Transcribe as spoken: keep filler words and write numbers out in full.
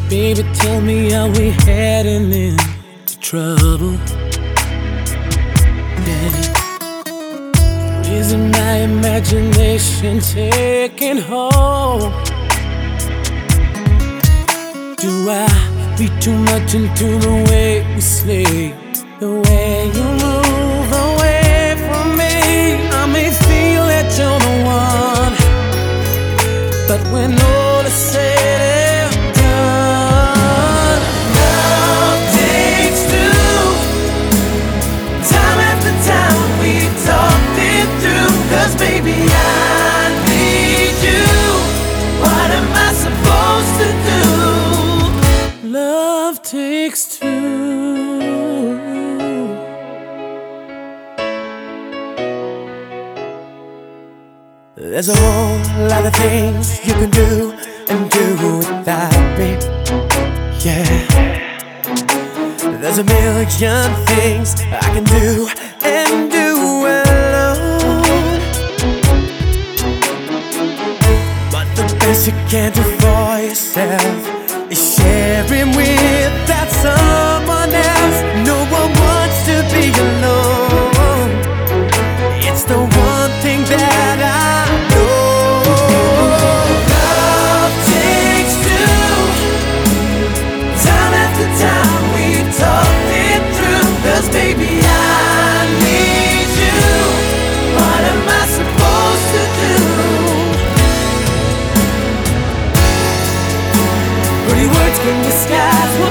Baby, tell me, are we heading into trouble? Yeah. Isn't my imagination taking hold? Do I read too much into the way we sleep? The way you move away from me, I may feel that you're the one, but when all is said and done, love takes two. Time after time we talked it through, 'cause baby I need you. What am I supposed to do? Love takes two. There's a whole lot of things you can do and do without me. Yeah. There's a million things I can do and do alone, but the best you can do for yourself is sharing with that someone else. No one wants to be alone. It's the one thing that I know. Love takes two. Time after time we talked it through, 'cause baby I need you. What am I supposed to do? Pretty words can disguise